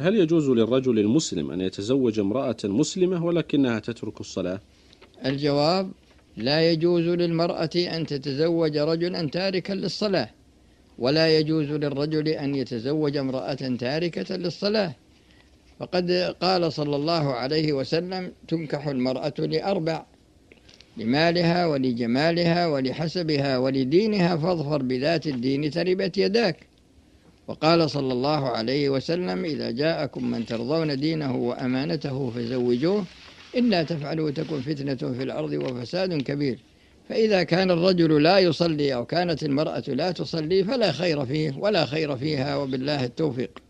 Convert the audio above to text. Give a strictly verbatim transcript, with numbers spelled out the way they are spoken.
هل يجوز للرجل المسلم أن يتزوج امرأة مسلمة ولكنها تترك الصلاة؟ الجواب: لا يجوز للمرأة أن تتزوج رجلا تاركا للصلاة، ولا يجوز للرجل أن يتزوج امرأة تاركة للصلاة، فقد قال صلى الله عليه وسلم: تنكح المرأة لأربع: لمالها ولجمالها ولحسبها ولدينها فاظفر بذات الدين تربت يداك. وقال صلى الله عليه وسلم: إذا جاءكم من ترضون دينه وأمانته فزوجوه، إلا تفعلوا تكن فتنة في الأرض وفساد كبير. فإذا كان الرجل لا يصلي أو كانت المرأة لا تصلي فلا خير فيه ولا خير فيها، وبالله التوفيق.